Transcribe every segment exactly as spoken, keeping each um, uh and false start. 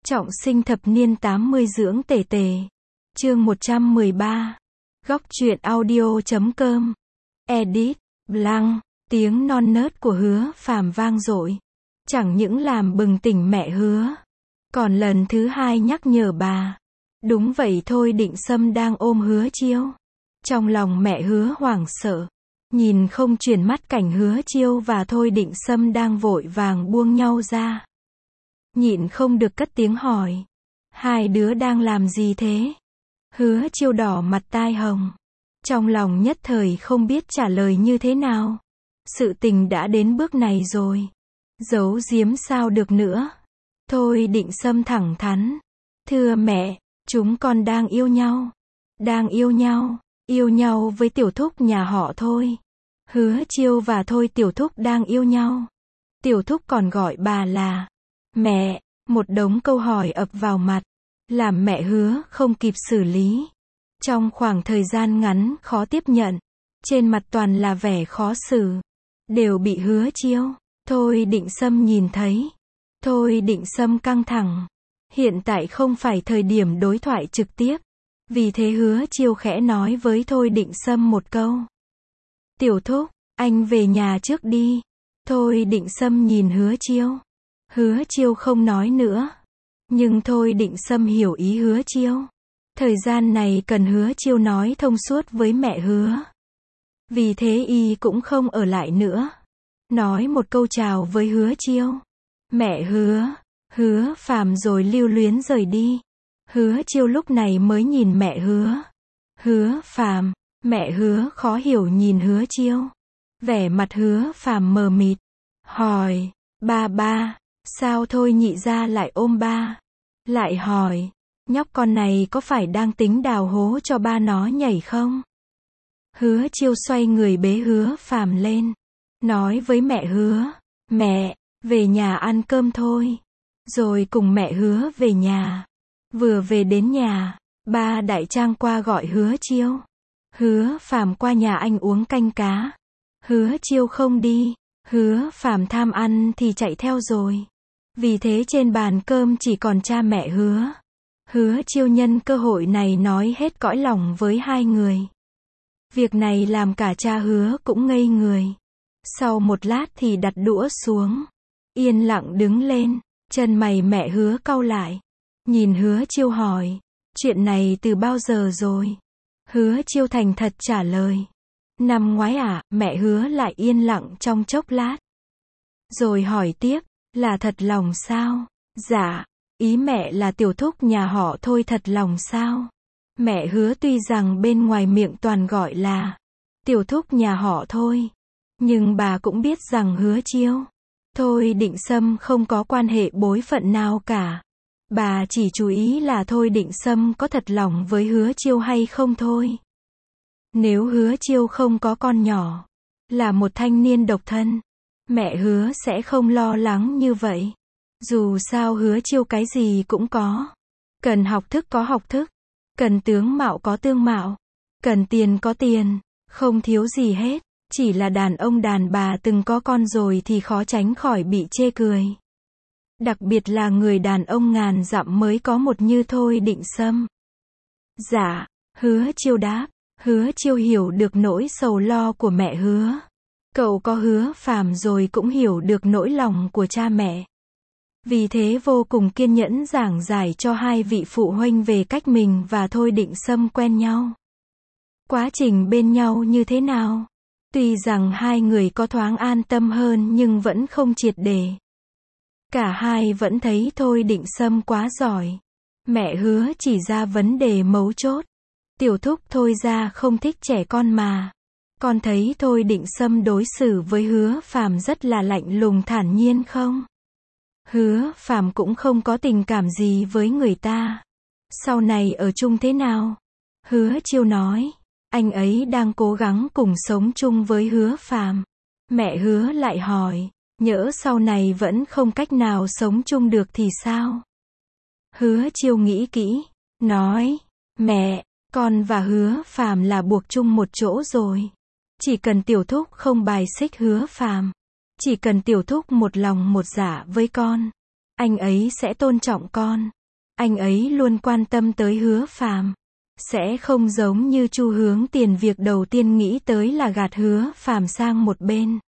Trọng sinh thập niên tám mươi dưỡng tề tề. Chương một trăm mười ba. Góc truyện audio.com. Edit, Blank, tiếng non nớt của Hứa Phàm vang dội. Chẳng những làm bừng tỉnh mẹ Hứa, còn lần thứ hai nhắc nhở bà. Đúng vậy thôi, Định Sâm đang ôm Hứa Chiêu. Trong lòng mẹ Hứa hoảng sợ, nhìn không chuyển mắt cảnh Hứa Chiêu và Thôi Định Sâm đang vội vàng buông nhau ra. Nhịn không được cất tiếng hỏi. Hai đứa đang làm gì thế? Hứa Chiêu đỏ mặt tai hồng. Trong lòng nhất thời không biết trả lời như thế nào. Sự tình đã đến bước này rồi, giấu giếm sao được nữa. Thôi Định Sâm thẳng thắn. Thưa mẹ, chúng con đang yêu nhau. Đang yêu nhau, yêu nhau với tiểu thúc nhà họ Thôi. Hứa Chiêu và Thôi tiểu thúc đang yêu nhau. Tiểu thúc còn gọi bà là mẹ. Một đống câu hỏi ập vào mặt, làm mẹ Hứa không kịp xử lý. Trong khoảng thời gian ngắn khó tiếp nhận, trên mặt toàn là vẻ khó xử, đều bị Hứa Chiêu, Thôi Định Sâm nhìn thấy. Thôi Định Sâm căng thẳng. Hiện tại không phải thời điểm đối thoại trực tiếp. Vì thế Hứa Chiêu khẽ nói với Thôi Định Sâm một câu. Tiểu thúc, anh về nhà trước đi. Thôi Định Sâm nhìn Hứa Chiêu. Hứa Chiêu không nói nữa. Nhưng Thôi Định Sâm hiểu ý Hứa Chiêu. Thời gian này cần Hứa Chiêu nói thông suốt với mẹ Hứa. Vì thế y cũng không ở lại nữa. Nói một câu chào với Hứa Chiêu. Mẹ Hứa, Hứa Phàm rồi lưu luyến rời đi. Hứa Chiêu lúc này mới nhìn mẹ Hứa. Hứa Phàm, mẹ Hứa khó hiểu nhìn Hứa Chiêu. Vẻ mặt Hứa Phàm mờ mịt. Hỏi, ba ba, sao Thôi nhị gia lại ôm ba? Lại hỏi, nhóc con này có phải đang tính đào hố cho ba nó nhảy không? Hứa Chiêu xoay người bế Hứa Phàm lên. Nói với mẹ Hứa, mẹ, về nhà ăn cơm thôi. Rồi cùng mẹ Hứa về nhà. Vừa về đến nhà, ba Đại Trang qua gọi Hứa Chiêu. Hứa Phàm qua nhà anh uống canh cá. Hứa Chiêu không đi. Hứa Phàm tham ăn thì chạy theo rồi. Vì thế trên bàn cơm chỉ còn cha mẹ Hứa. Hứa Chiêu nhân cơ hội này nói hết cõi lòng với hai người. Việc này làm cả cha Hứa cũng ngây người. Sau một lát thì đặt đũa xuống, yên lặng đứng lên. Chân mày mẹ Hứa cau lại, nhìn Hứa Chiêu hỏi, chuyện này từ bao giờ rồi? Hứa Chiêu thành thật trả lời, năm ngoái à. Mẹ Hứa lại yên lặng trong chốc lát, rồi hỏi tiếp, là thật lòng sao? Dạ, ý mẹ là tiểu thúc nhà họ Thôi thật lòng sao? Mẹ Hứa tuy rằng bên ngoài miệng toàn gọi là tiểu thúc nhà họ Thôi, nhưng bà cũng biết rằng Hứa Chiêu, Thôi Định Sâm không có quan hệ bối phận nào cả. Bà chỉ chú ý là Thôi Định Sâm có thật lòng với Hứa Chiêu hay không thôi. Nếu Hứa Chiêu không có con nhỏ, là một thanh niên độc thân, mẹ Hứa sẽ không lo lắng như vậy. Dù sao Hứa Chiêu cái gì cũng có. Cần học thức có học thức, cần tướng mạo có tương mạo, cần tiền có tiền, không thiếu gì hết. Chỉ là đàn ông đàn bà từng có con rồi thì khó tránh khỏi bị chê cười. Đặc biệt là người đàn ông ngàn dặm mới có một như Thôi Định Sâm. Dạ, Hứa Chiêu đáp. Hứa Chiêu hiểu được nỗi sầu lo của mẹ Hứa. Cậu có Hứa Phàm rồi cũng hiểu được nỗi lòng của cha mẹ. Vì thế vô cùng kiên nhẫn giảng giải cho hai vị phụ huynh về cách mình và Thôi Định Sâm quen nhau. Quá trình bên nhau như thế nào? Tuy rằng hai người có thoáng an tâm hơn nhưng vẫn không triệt để. Cả hai vẫn thấy Thôi Định Sâm quá giỏi. Mẹ Hứa chỉ ra vấn đề mấu chốt. Tiểu thúc Thôi ra không thích trẻ con mà. Con thấy Thôi Định Sâm đối xử với Hứa Phàm rất là lạnh lùng thản nhiên không? Hứa Phàm cũng không có tình cảm gì với người ta. Sau này ở chung thế nào? Hứa Chiêu nói, anh ấy đang cố gắng cùng sống chung với Hứa Phàm. Mẹ Hứa lại hỏi, nhỡ sau này vẫn không cách nào sống chung được thì sao? Hứa Chiêu nghĩ kỹ, nói, mẹ, con và Hứa Phàm là buộc chung một chỗ rồi. Chỉ cần tiểu thúc không bài xích Hứa Phàm, chỉ cần tiểu thúc một lòng một dạ với con, anh ấy sẽ tôn trọng con. Anh ấy luôn quan tâm tới Hứa Phàm, sẽ không giống như Chu Hướng Tiền việc đầu tiên nghĩ tới là gạt Hứa Phàm sang một bên.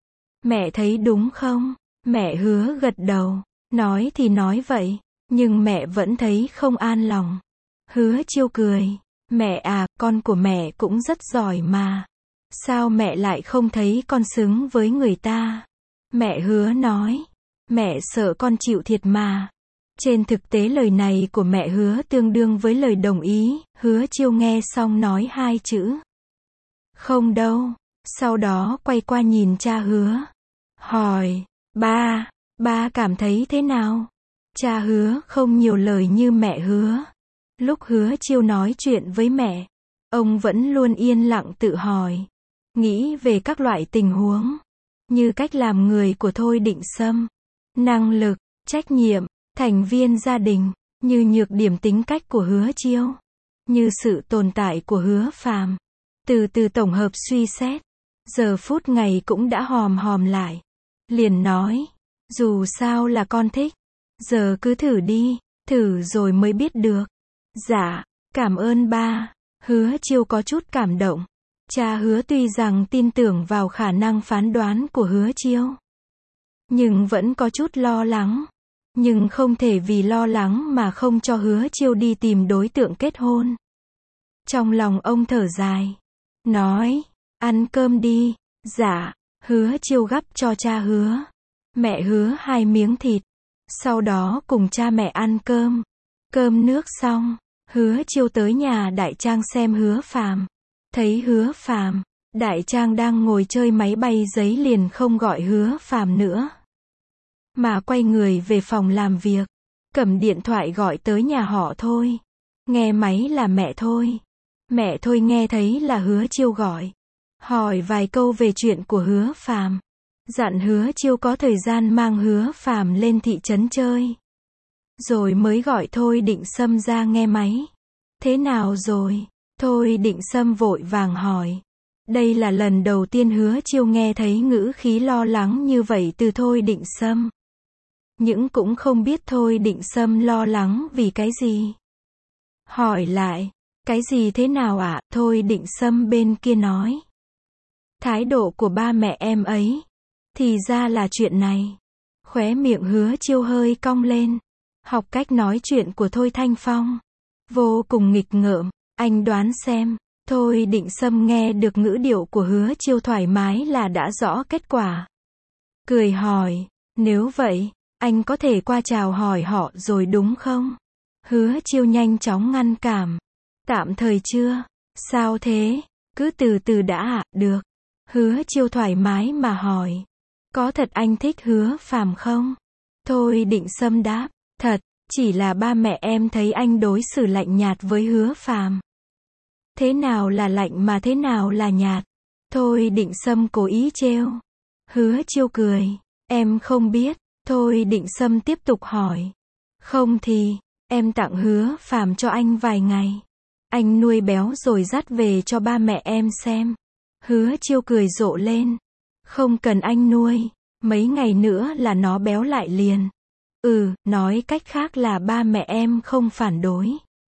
Mẹ thấy đúng không? Mẹ Hứa gật đầu, nói thì nói vậy, nhưng mẹ vẫn thấy không an lòng. Hứa Chiêu cười, mẹ à, con của mẹ cũng rất giỏi mà. Sao mẹ lại không thấy con xứng với người ta? Mẹ Hứa nói, mẹ sợ con chịu thiệt mà. Trên thực tế lời này của mẹ Hứa tương đương với lời đồng ý. Hứa Chiêu nghe xong nói hai chữ. Không đâu. Sau đó quay qua nhìn cha Hứa. Hỏi, ba, ba cảm thấy thế nào? Cha Hứa không nhiều lời như mẹ Hứa. Lúc Hứa Chiêu nói chuyện với mẹ, ông vẫn luôn yên lặng tự hỏi, nghĩ về các loại tình huống, như cách làm người của Thôi Định Sâm, năng lực, trách nhiệm, thành viên gia đình, như nhược điểm tính cách của Hứa Chiêu, như sự tồn tại của Hứa Phàm. Từ từ tổng hợp suy xét, giờ phút ngày cũng đã hòm hòm lại. Liền nói, dù sao là con thích, giờ cứ thử đi, thử rồi mới biết được. Dạ, cảm ơn ba. Hứa Chiêu có chút cảm động. Cha Hứa tuy rằng tin tưởng vào khả năng phán đoán của Hứa Chiêu, nhưng vẫn có chút lo lắng. Nhưng không thể vì lo lắng mà không cho Hứa Chiêu đi tìm đối tượng kết hôn. Trong lòng ông thở dài, nói, ăn cơm đi. Dạ, Hứa Chiêu gắp cho cha Hứa, mẹ Hứa hai miếng thịt. Sau đó cùng cha mẹ ăn cơm. Cơm nước xong, Hứa Chiêu tới nhà Đại Trang xem Hứa Phàm. Thấy Hứa Phàm, Đại Trang đang ngồi chơi máy bay giấy liền không gọi Hứa Phàm nữa, mà quay người về phòng làm việc, cầm điện thoại gọi tới nhà họ Thôi. Nghe máy là mẹ Thôi. Mẹ Thôi nghe thấy là Hứa Chiêu gọi, hỏi vài câu về chuyện của Hứa Phàm, dặn Hứa Chiêu có thời gian mang Hứa Phàm lên thị trấn chơi. Rồi mới gọi Thôi Định Sâm ra nghe máy. Thế nào rồi? Thôi Định Sâm vội vàng hỏi. Đây là lần đầu tiên Hứa Chiêu nghe thấy ngữ khí lo lắng như vậy từ Thôi Định Sâm. Nhưng cũng không biết Thôi Định Sâm lo lắng vì cái gì. Hỏi lại, cái gì thế nào ạ? À? Thôi Định Sâm bên kia nói, thái độ của ba mẹ em ấy. Thì ra là chuyện này. Khóe miệng Hứa Chiêu hơi cong lên. Học cách nói chuyện của Thôi Thanh Phong vô cùng nghịch ngợm. Anh đoán xem. Thôi Định Sâm nghe được ngữ điệu của Hứa Chiêu thoải mái là đã rõ kết quả. Cười hỏi, nếu vậy, anh có thể qua chào hỏi họ rồi đúng không? Hứa Chiêu nhanh chóng ngăn cản. Tạm thời chưa. Sao thế? Cứ từ từ đã ạ. À? Được. Hứa Chiêu thoải mái mà hỏi, có thật anh thích Hứa Phàm không? Thôi Định Sâm đáp, thật, chỉ là ba mẹ em thấy anh đối xử lạnh nhạt với Hứa Phàm. Thế nào là lạnh mà thế nào là nhạt? Thôi Định Sâm cố ý trêu. Hứa Chiêu cười, em không biết. Thôi Định Sâm tiếp tục hỏi, không thì, em tặng Hứa Phàm cho anh vài ngày. Anh nuôi béo rồi dắt về cho ba mẹ em xem. Hứa Chiêu cười rộ lên, không cần anh nuôi, mấy ngày nữa là nó béo lại liền. Ừ, nói cách khác là ba mẹ em không phản đối.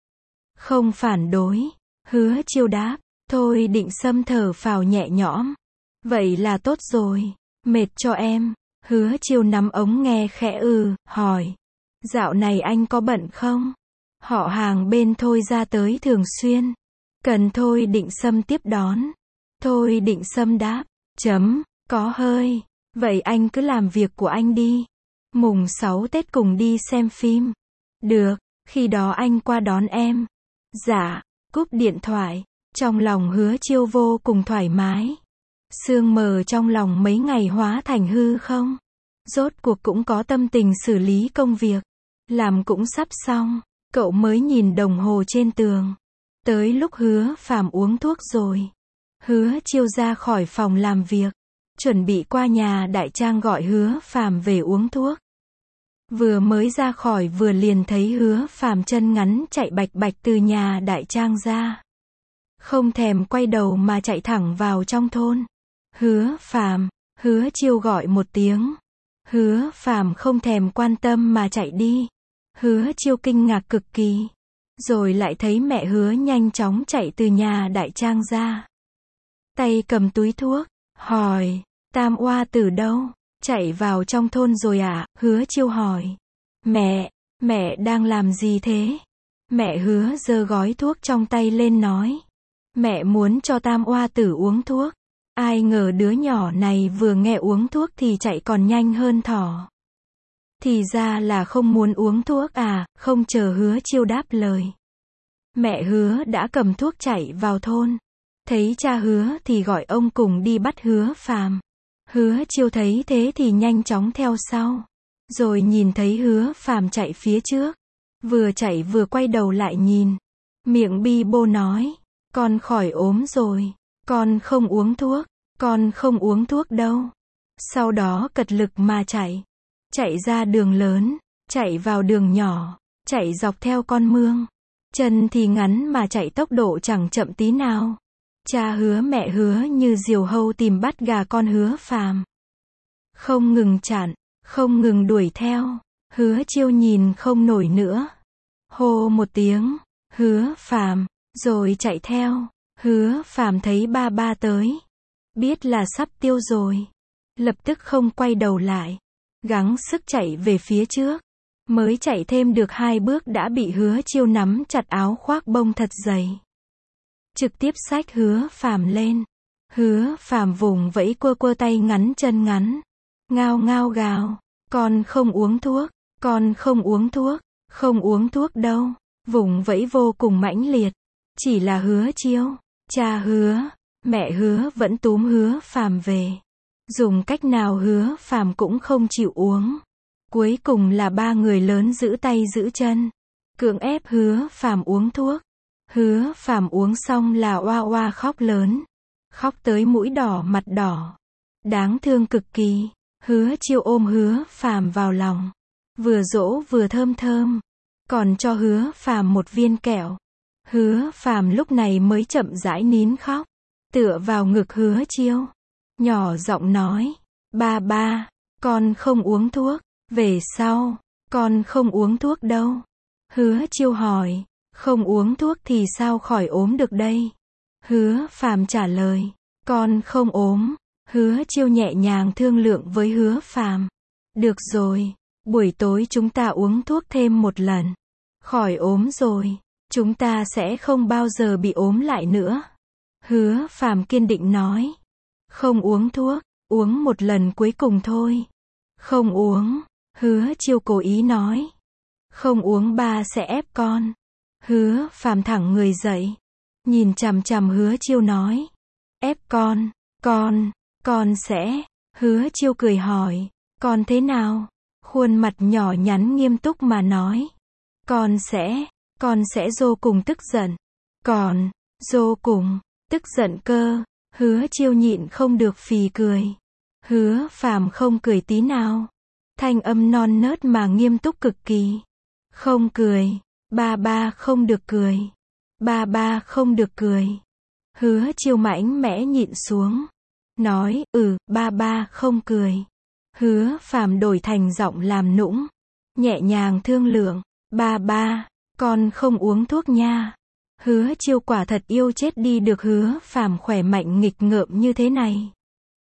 Không phản đối. Hứa Chiêu đáp. Thôi Định Sâm thở phào nhẹ nhõm. Vậy là tốt rồi. Mệt cho em. Hứa Chiêu nắm ống nghe khẽ ừ, hỏi. Dạo này anh có bận không? Họ hàng bên Thôi ra tới thường xuyên. Cần Thôi Định Sâm tiếp đón. Thôi Định Sâm đáp. Chấm, có hơi. Vậy anh cứ làm việc của anh đi. Mùng sáu Tết cùng đi xem phim. Được, khi đó anh qua đón em. Dạ, cúp điện thoại. Trong lòng Hứa Chiêu vô cùng thoải mái. Sương mờ trong lòng mấy ngày hóa thành hư không. Rốt cuộc cũng có tâm tình xử lý công việc. Làm cũng sắp xong. Cậu mới nhìn đồng hồ trên tường. Tới lúc Hứa Phàm uống thuốc rồi. Hứa Chiêu ra khỏi phòng làm việc. Chuẩn bị qua nhà Đại Trang gọi Hứa Phàm về uống thuốc. Vừa mới ra khỏi vừa liền thấy Hứa Phàm chân ngắn chạy bạch bạch từ nhà Đại Trang ra. Không thèm quay đầu mà chạy thẳng vào trong thôn. Hứa Phàm, Hứa Chiêu gọi một tiếng. Hứa Phàm không thèm quan tâm mà chạy đi. Hứa Chiêu kinh ngạc cực kỳ. Rồi lại thấy mẹ Hứa nhanh chóng chạy từ nhà đại trang ra. Tay cầm túi thuốc, hỏi, Tam oa tử đâu? Chạy vào trong thôn rồi à? Hứa Chiêu hỏi. Mẹ, mẹ đang làm gì thế? Mẹ Hứa giơ gói thuốc trong tay lên nói. Mẹ muốn cho Tam oa tử uống thuốc. Ai ngờ đứa nhỏ này vừa nghe uống thuốc thì chạy còn nhanh hơn thỏ. Thì ra là không muốn uống thuốc à? Không chờ Hứa Chiêu đáp lời. Mẹ Hứa đã cầm thuốc chạy vào thôn. Thấy cha Hứa thì gọi ông cùng đi bắt Hứa Phàm. Hứa Chiêu thấy thế thì nhanh chóng theo sau. Rồi nhìn thấy Hứa Phàm chạy phía trước. Vừa chạy vừa quay đầu lại nhìn. Miệng bi bô nói. Con khỏi ốm rồi. Con không uống thuốc. Con không uống thuốc đâu. Sau đó cật lực mà chạy. Chạy ra đường lớn. Chạy vào đường nhỏ. Chạy dọc theo con mương. Chân thì ngắn mà chạy tốc độ chẳng chậm tí nào. Cha Hứa mẹ Hứa như diều hâu tìm bắt gà con Hứa Phàm. Không ngừng chặn, không ngừng đuổi theo. Hứa Chiêu nhìn không nổi nữa. Hô một tiếng, Hứa Phàm, rồi chạy theo. Hứa Phàm thấy ba ba tới. Biết là sắp tiêu rồi. Lập tức không quay đầu lại. Gắng sức chạy về phía trước. Mới chạy thêm được hai bước đã bị Hứa Chiêu nắm chặt áo khoác bông thật dày. Trực tiếp xách Hứa Phàm lên. Hứa Phàm vùng vẫy quơ quơ tay ngắn chân ngắn. Ngao ngao gào. Con không uống thuốc. Con không uống thuốc. Không uống thuốc đâu. Vùng vẫy vô cùng mãnh liệt. Chỉ là Hứa Chiêu, cha Hứa, mẹ Hứa vẫn túm Hứa Phàm về. Dùng cách nào Hứa Phàm cũng không chịu uống. Cuối cùng là ba người lớn giữ tay giữ chân. Cưỡng ép Hứa Phàm uống thuốc. Hứa Phàm uống xong là oa oa khóc lớn. Khóc tới mũi đỏ mặt đỏ. Đáng thương cực kỳ. Hứa Chiêu ôm Hứa Phàm vào lòng. Vừa dỗ vừa thơm thơm. Còn cho Hứa Phàm một viên kẹo. Hứa Phàm lúc này mới chậm rãi nín khóc. Tựa vào ngực Hứa Chiêu. Nhỏ giọng nói. Ba ba, con không uống thuốc. Về sau, con không uống thuốc đâu. Hứa Chiêu hỏi. Không uống thuốc thì sao khỏi ốm được đây? Hứa Phàm trả lời. Con không ốm. Hứa Chiêu nhẹ nhàng thương lượng với Hứa Phàm. Được rồi, buổi tối chúng ta uống thuốc thêm một lần. Khỏi ốm rồi, chúng ta sẽ không bao giờ bị ốm lại nữa. Hứa Phàm kiên định nói. Không uống thuốc, uống một lần cuối cùng thôi. Không uống, Hứa Chiêu cố ý nói. Không uống ba sẽ ép con. Hứa Phàm thẳng người dậy. Nhìn chằm chằm Hứa Chiêu nói. Ép con, con, con sẽ. Hứa Chiêu cười hỏi. Con thế nào? Khuôn mặt nhỏ nhắn nghiêm túc mà nói. Con sẽ, con sẽ vô cùng tức giận. Còn, vô cùng, tức giận cơ. Hứa Chiêu nhịn không được phì cười. Hứa Phàm không cười tí nào. Thanh âm non nớt mà nghiêm túc cực kỳ. Không cười. Ba ba không được cười. Ba ba không được cười. Hứa Chiêu mãnh mẽ nhịn xuống. Nói, ừ, ba ba không cười. Hứa Phàm đổi thành giọng làm nũng. Nhẹ nhàng thương lượng. Ba ba, con không uống thuốc nha. Hứa Chiêu quả thật yêu chết đi được Hứa Phàm khỏe mạnh nghịch ngợm như thế này.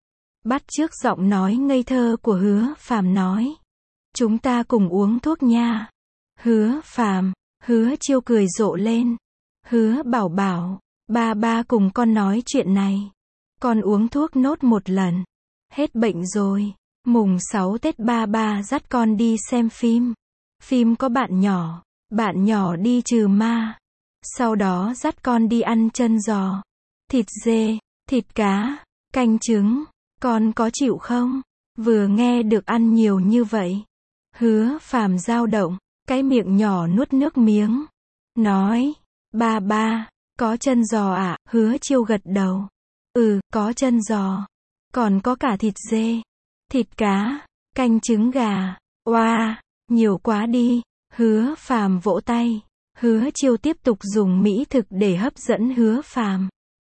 Bắt chước giọng nói ngây thơ của Hứa Phàm nói. Chúng ta cùng uống thuốc nha. Hứa Phàm, Hứa Chiêu cười rộ lên. Hứa bảo bảo, ba ba cùng con nói chuyện này. Con uống thuốc nốt một lần. Hết bệnh rồi. Mùng sáu Tết ba ba dắt con đi xem phim. Phim có bạn nhỏ. Bạn nhỏ đi trừ ma. Sau đó dắt con đi ăn chân giò. Thịt dê, thịt cá, canh trứng. Con có chịu không? Vừa nghe được ăn nhiều như vậy. Hứa Phàm dao động. Cái miệng nhỏ nuốt nước miếng. Nói. Ba ba, có chân giò ạ? À? Hứa Chiêu gật đầu. Ừ, có chân giò. Còn có cả thịt dê, thịt cá, canh trứng gà. Oa, wow, nhiều quá đi. Hứa Phàm vỗ tay. Hứa Chiêu tiếp tục dùng mỹ thực để hấp dẫn Hứa Phàm.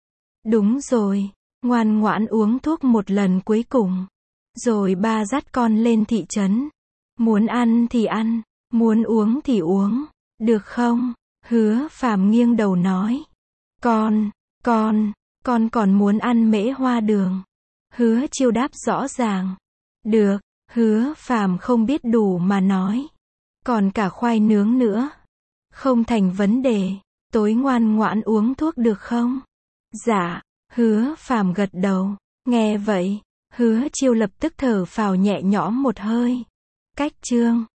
Đúng rồi, ngoan ngoãn uống thuốc một lần cuối cùng. Rồi ba dắt con lên thị trấn. Muốn ăn thì ăn, Muốn uống thì uống, được không? Hứa Phàm nghiêng đầu nói. Con, con, con còn muốn ăn mễ hoa đường. Hứa Chiêu đáp rõ ràng. Được, Hứa Phàm không biết đủ mà nói. Còn cả khoai nướng nữa. Không thành vấn đề, tối ngoan ngoãn uống thuốc được không? Dạ, Hứa Phàm gật đầu. Nghe vậy, Hứa Chiêu lập tức thở phào nhẹ nhõm một hơi. Cách chương